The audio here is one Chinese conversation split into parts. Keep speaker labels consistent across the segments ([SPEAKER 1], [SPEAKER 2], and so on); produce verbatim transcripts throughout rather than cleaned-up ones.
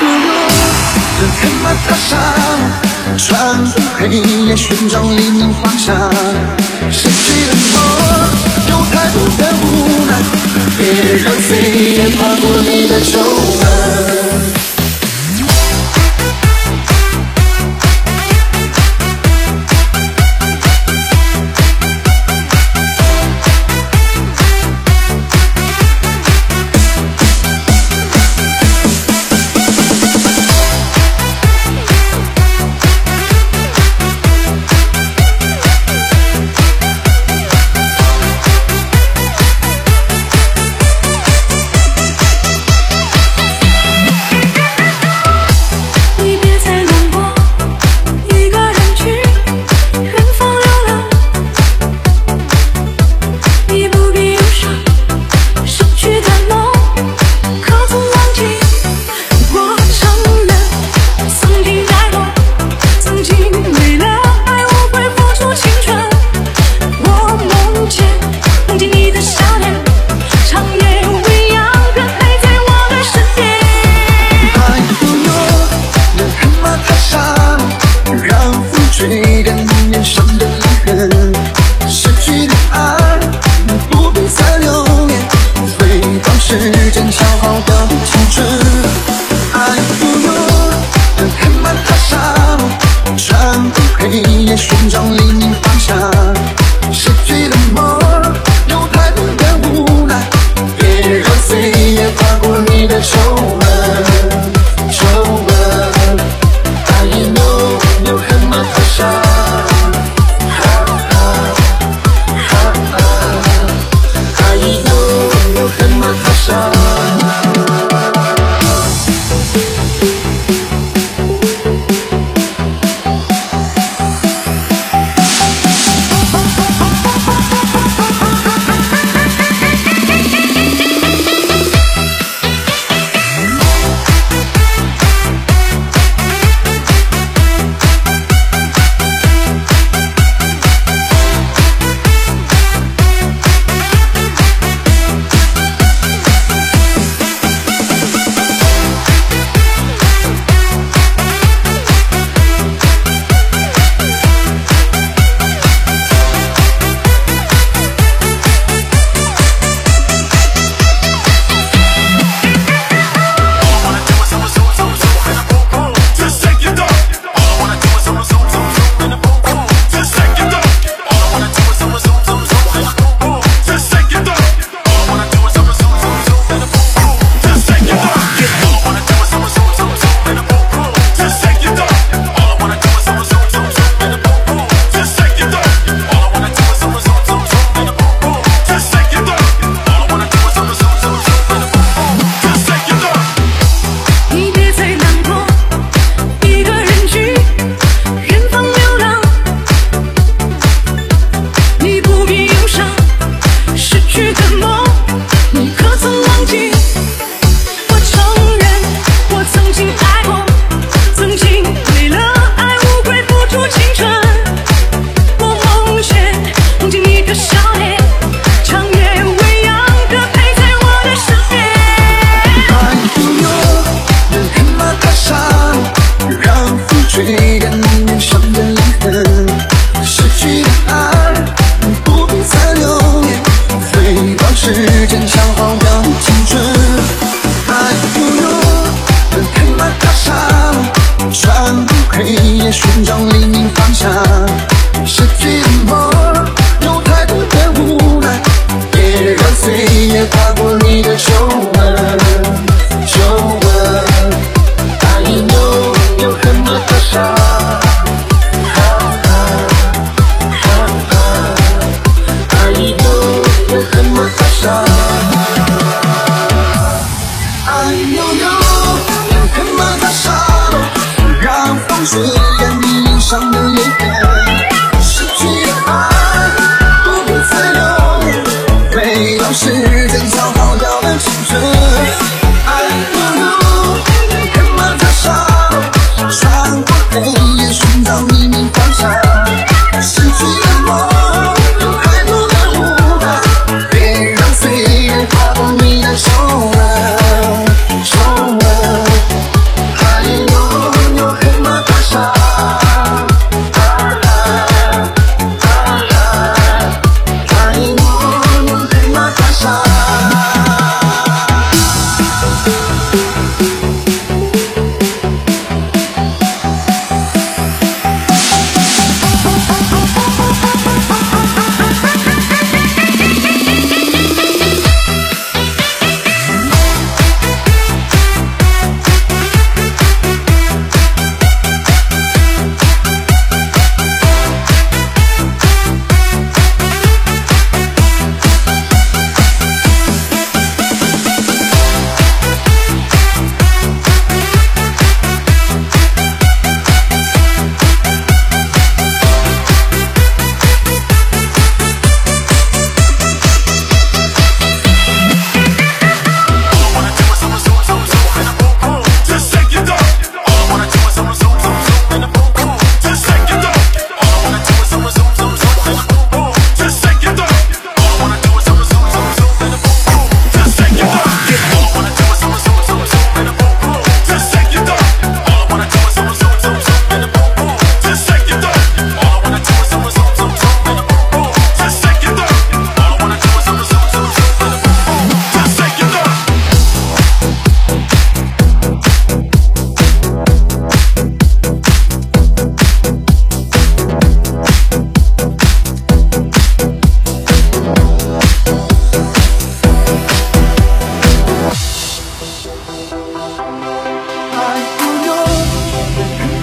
[SPEAKER 1] 不如人黑马踏上，穿过黑夜寻找黎明方向。失去的梦有太多的无奈，别让岁月划过你的皱纹。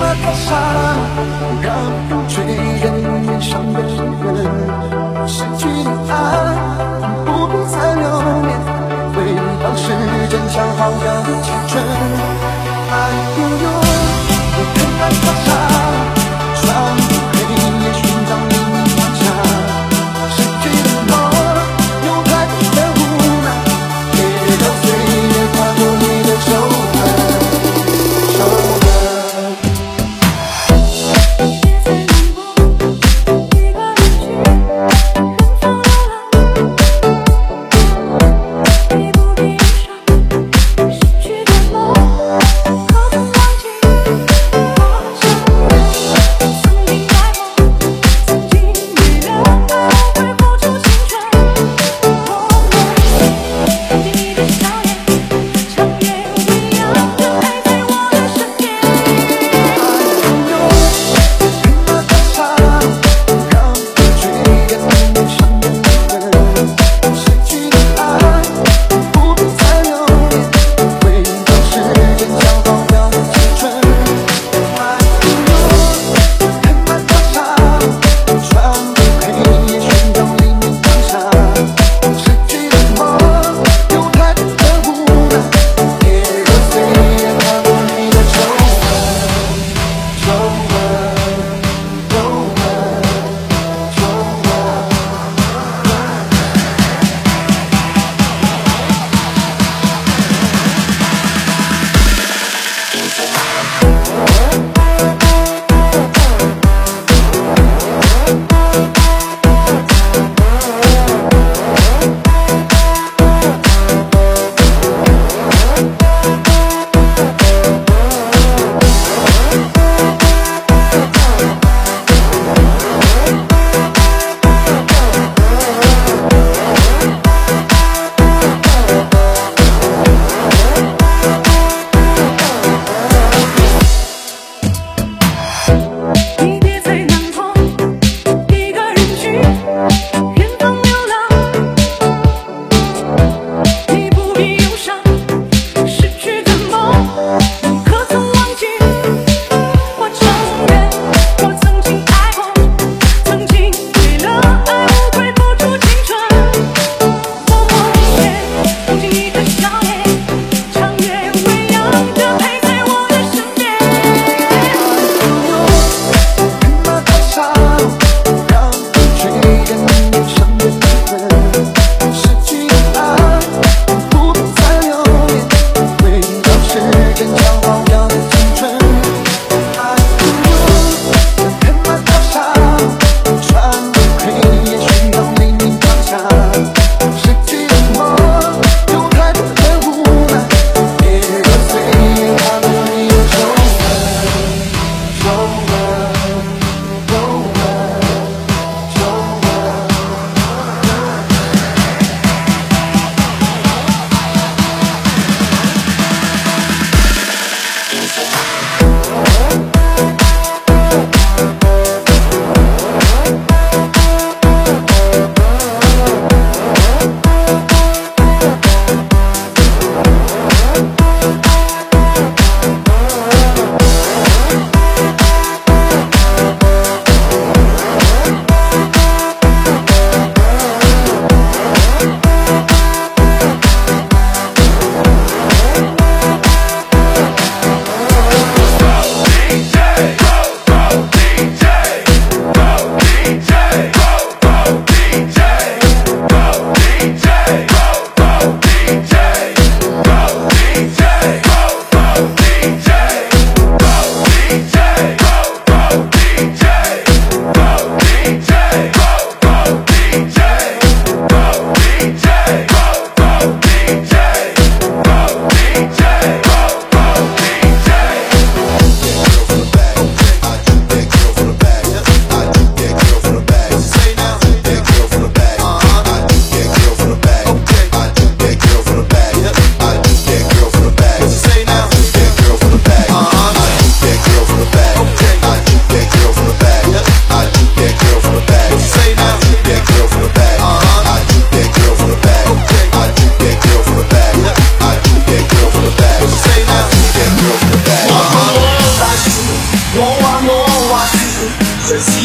[SPEAKER 1] 马踏上让追人脸上的人，失去的爱不必再留恋，回到时间强化的青春。爱不用黑白马上穿过黑夜寻找另一方向，失去的我有太多的无奈，也让岁月划过你的皱纹，皱纹。
[SPEAKER 2] 一步一伤，失去的梦。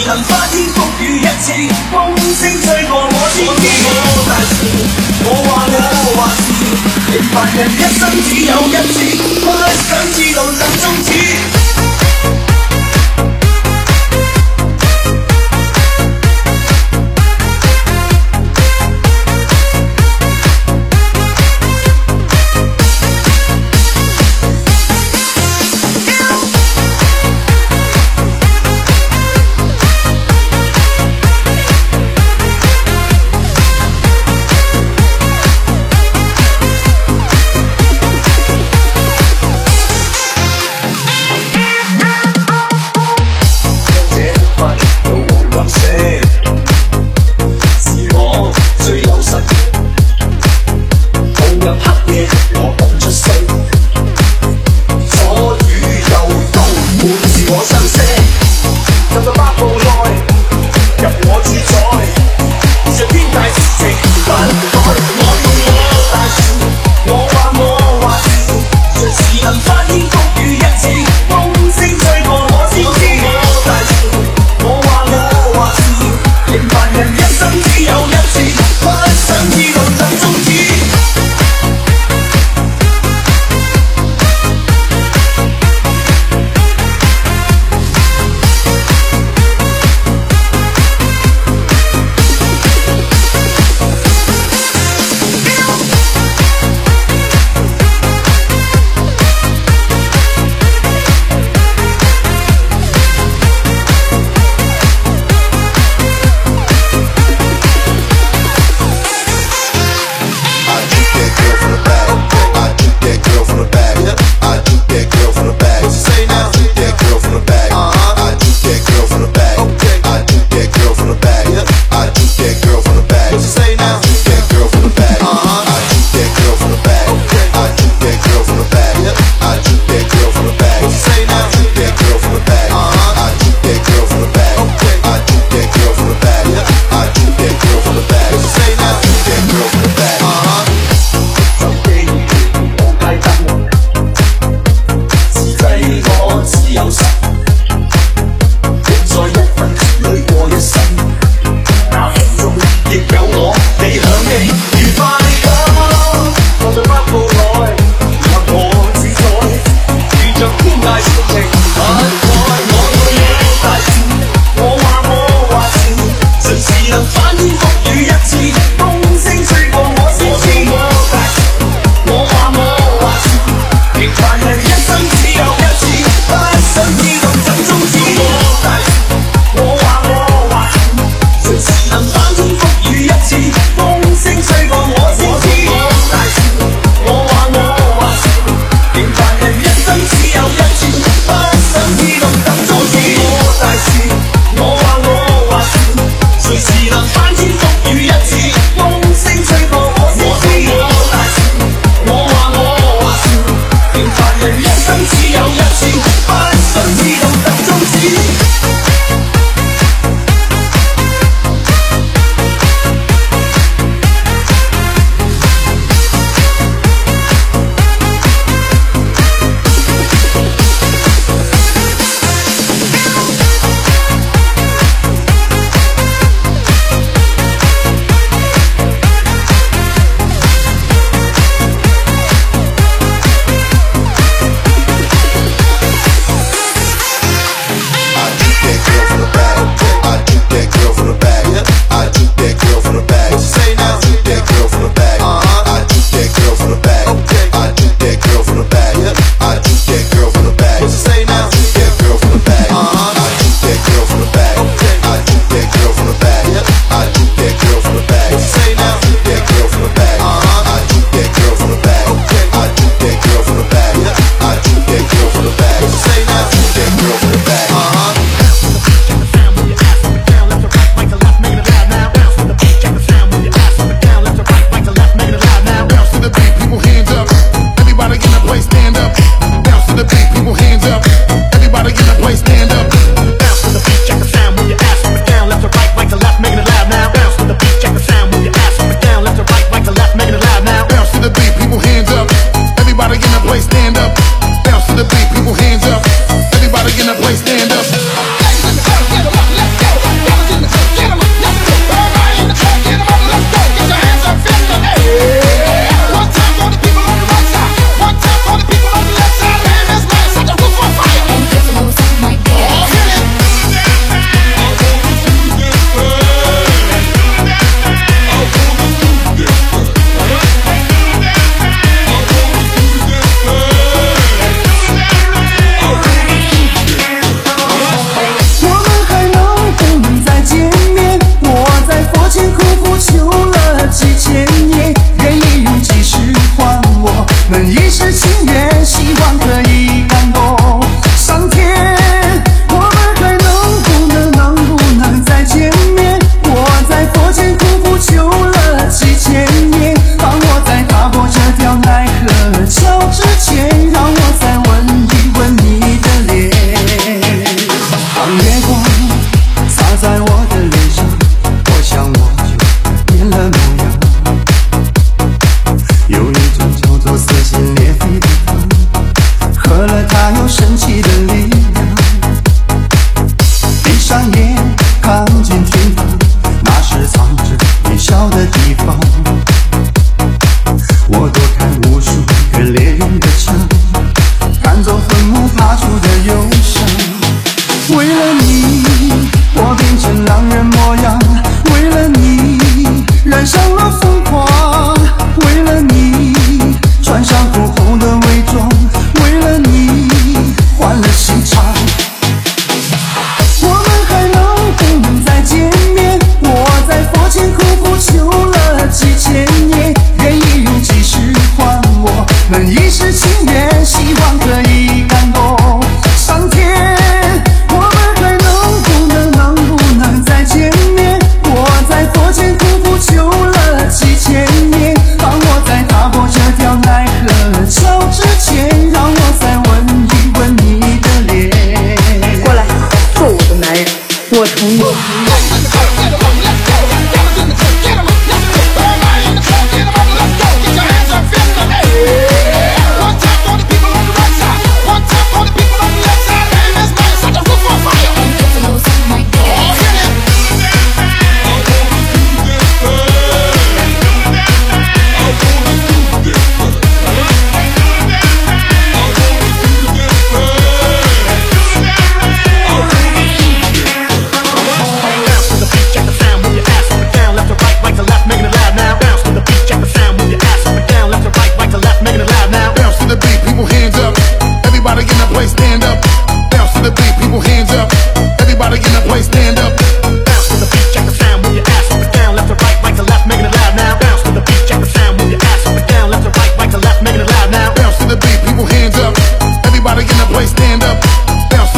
[SPEAKER 2] 如能花天風雨一次，風聲吹過我天邊。我大事，我話我話事，平凡人一生只有一次，不想知道怎終止。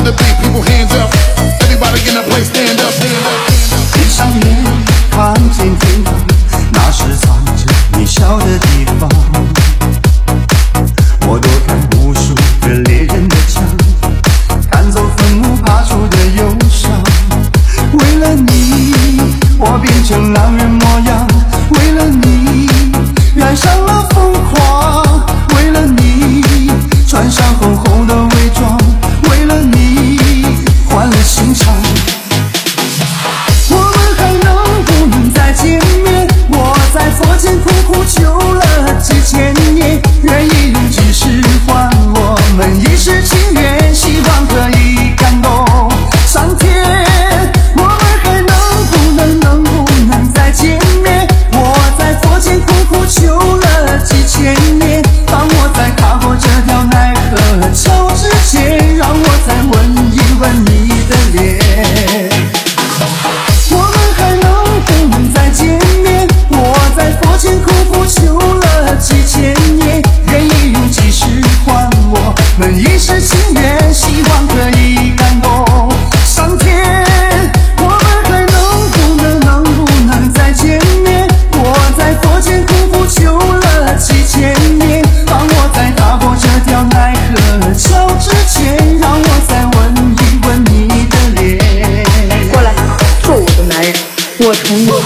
[SPEAKER 1] the beat, people hands up. Everybody in the place, stand up, stand up.
[SPEAKER 2] 闭上眼，看见天堂，那是藏着你笑的地方。我躲开无数个猎人的枪，赶走坟墓爬出的忧伤。为了你，我变成狼人模样。为了你，染上了疯狂。为了你，穿上厚厚的伪装。为了你，换了心肠。我们还能不能再见面？我在佛前苦苦求了几千年，愿意用几世换我们一世情缘，希望可以感动上天。我们还能不能能不能再见面？我在佛前苦苦求了几千年，当我在踏过这条奈何桥之前，让我再吻一吻你的脸。我们还能不能再见面？我在佛前苦苦求了几千年，愿意用几世换我们一世情缘，希望可以感动上天。我们还能不能能不能再见面？我在佛前苦苦求了几千年，当我在踏过这条奈何桥之前，让我再吻一吻你的脸。
[SPEAKER 3] 过来，做我的男人，我同意。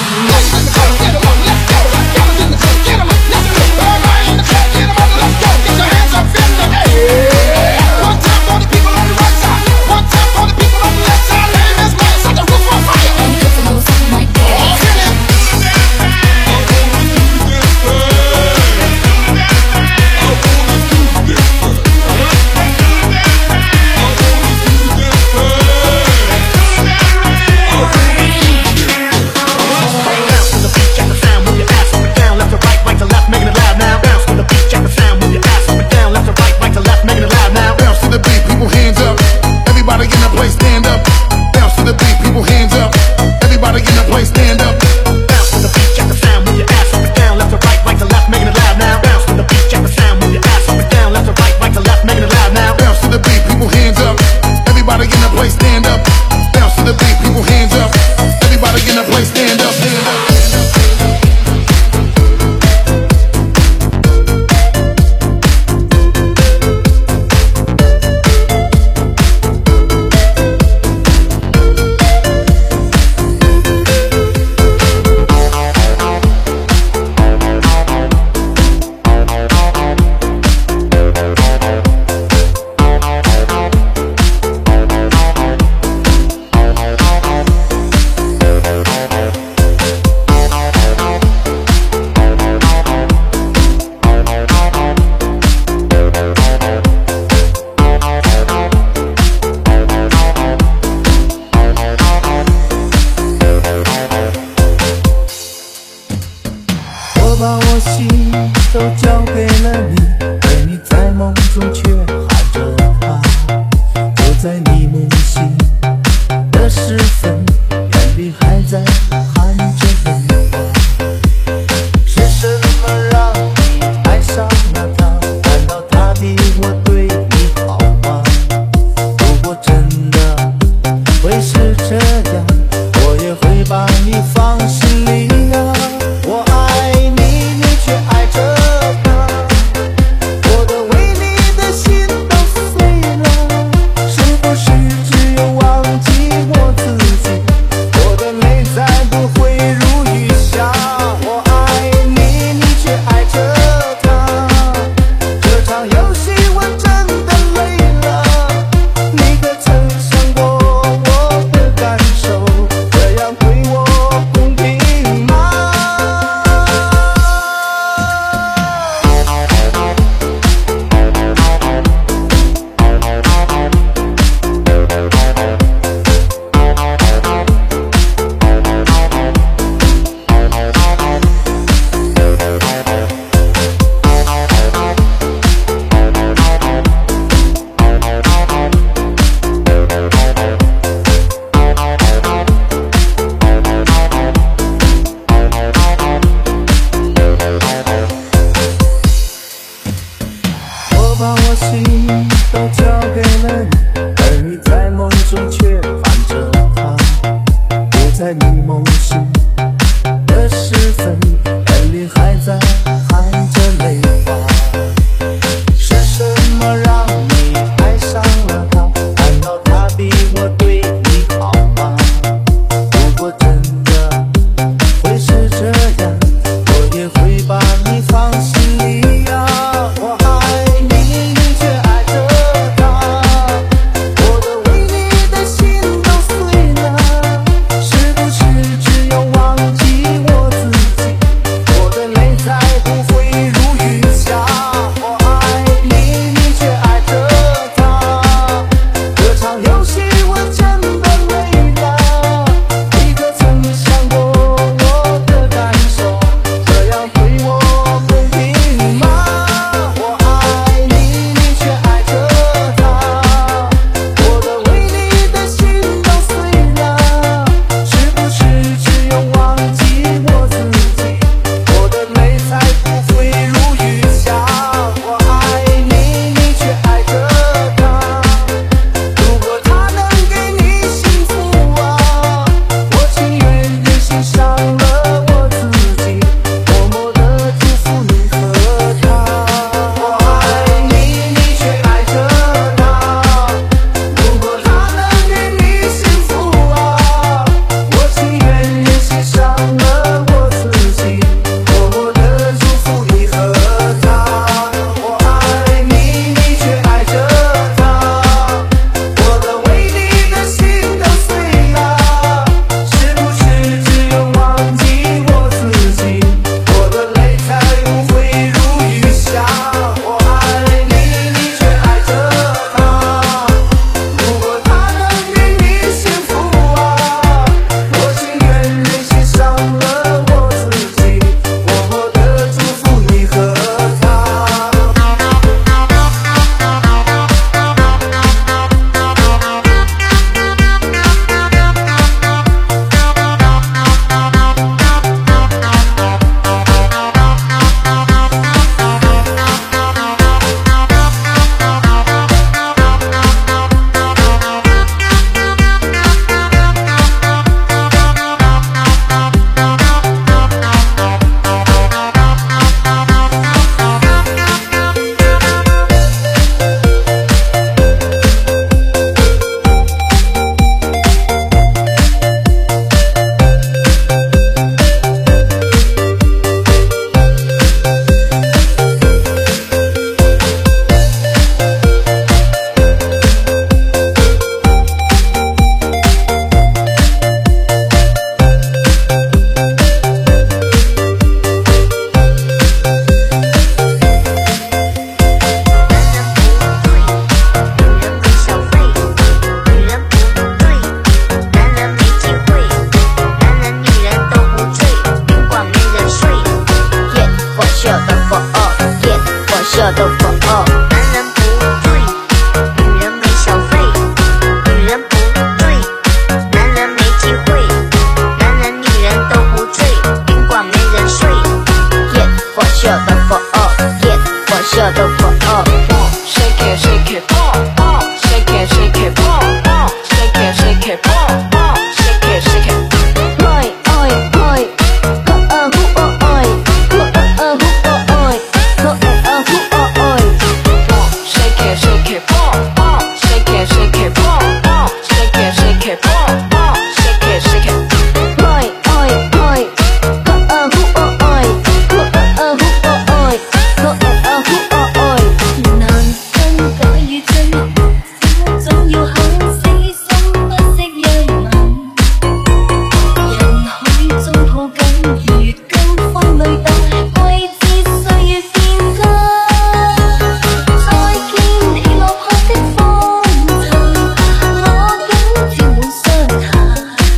[SPEAKER 4] 的佛。男人不醉，女人没小费；女人不醉，男人没机会。男人女人都不醉，宾馆没人睡。耶，佛秀的佛，耶，佛秀的佛。Shake it, shake it, pop, shake it, shake it, pop, shake it, shake it, pop, shake it, shake it. Oi, oi, oi, ho uh hu oh oi, ho uh hu oh oi, ho uh hu oh oi. Shake it, shake it, pop, shake it, shake it, pop, shake it, shake it, pop, shake it, shake it. Oi, oi, oi, ho uh hu oh oi, ho uh hu oh oi, ho uh hu oh oi.
[SPEAKER 5] 男生假如醉，總要肯死心，不惜讓能。人海中抱緊，如今風裏大季節，歲月變更。再見你落魄的風塵，我竟沾滿傷痕。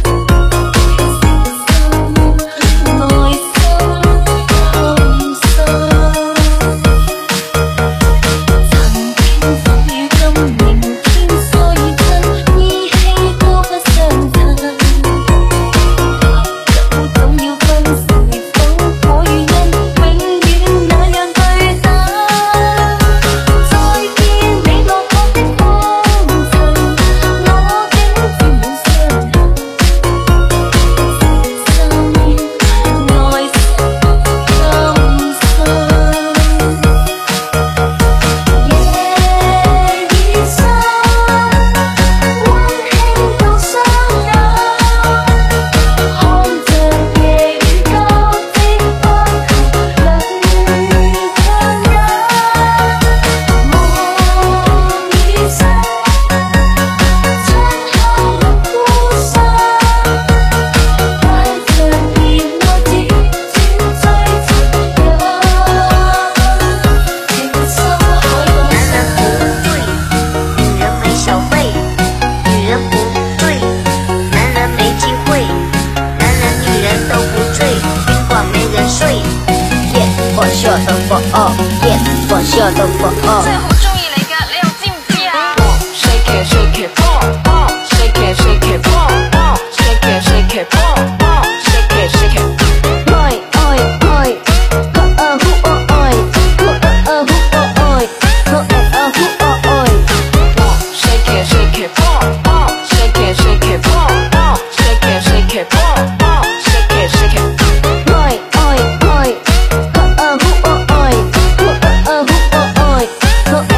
[SPEAKER 5] 內心痛心。曾經風雨今明天所以親，依稀都不相襯。合久總要分，是否果與因，永遠那樣對等。再見你落魄的風塵，我竟沾滿傷痕。心內心痛心。夜已深，溫馨到傷感，看着夜雨交織不求兩強忍。夢已醒，窗口沒孤身，帶着熱愛輾轉追尋人，情深海角。
[SPEAKER 4] 男人不醉，女人没小费；女人不醉，男人没机会。男人女人都不醉，宾馆没人睡。耶，佛秀的佛，耶，佛秀的佛。
[SPEAKER 6] 真係好中意你㗎，你又知唔知啊
[SPEAKER 4] Shake it, shake it, pop, shake it, shake it, pop, shake it, shake it, pop, shake it, shake it. Oi, oi, oi, ho uh hu oh oi, ho uh hu oh oi, ho uh hu oh oi. Shake it, shake it, pop, shake it, shake it, pop, shake it, shake it, pop, shake it, shake it. Oi, oi, oi, ho uh hu oh oi, ho uh hu oh oi, ho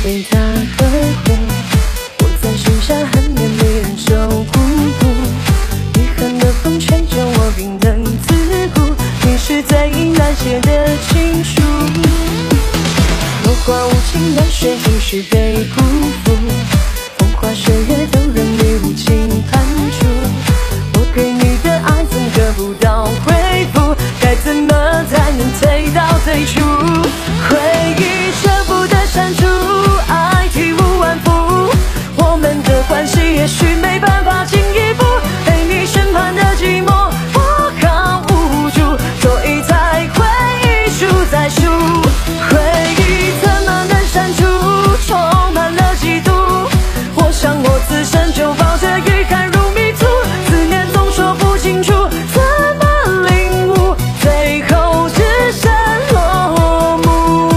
[SPEAKER 5] 被他呵护，我在心上很远没人受孤独，遗憾的风吹着我冰冷自顾，你是最难写的情书。落花无情，流水总是被辜负，风花雪月都让你无情判处，我给你的爱总得不到回复，该怎么才能退到最初？回忆舍不得删除，爱体无完肤，我们的关系也许没办法进一步，陪你身旁的寂寞我好无助，所以才会一数再数。回忆怎么能删除，充满了嫉妒，我想我自身就抱着遗憾如迷途，思念总说不清楚，怎么领悟，最后只剩落幕。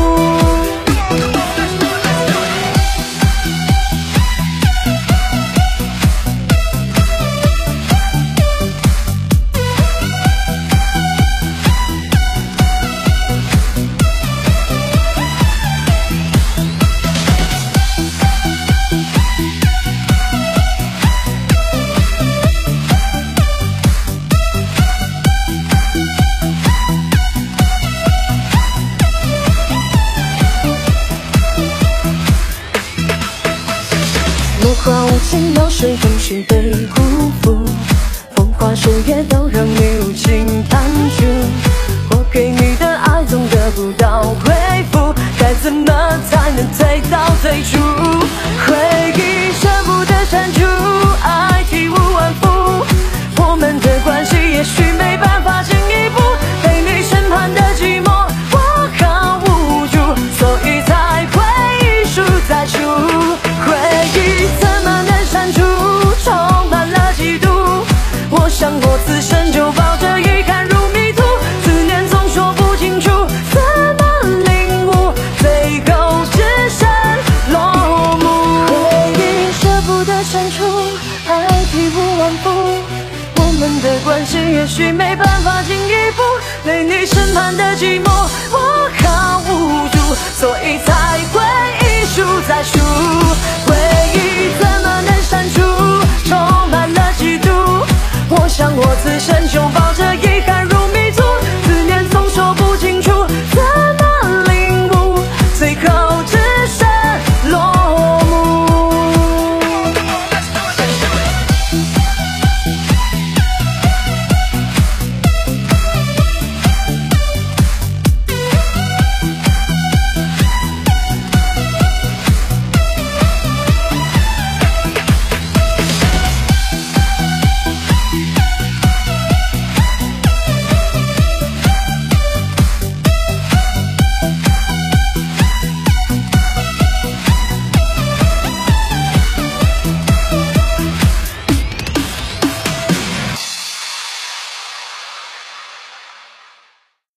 [SPEAKER 5] 落花无情，流水总是被辜负，风花雪月都让你无情判处，我给你的爱总得不到回复，该怎么才能退到最初？回忆舍不得删除，爱体无完肤，我们的关系也许没办法进一步，陪你身旁的寂寞我好无助，所以才会一数再数。回忆怎么能删除，充满了嫉妒，我想我自身就抱着遗憾如迷途，思念总说不清楚，怎么领悟，最后只剩落幕。回忆舍不得删除，爱体无完肤，我们的关系也许没办法进一步，陪你身旁的寂寞我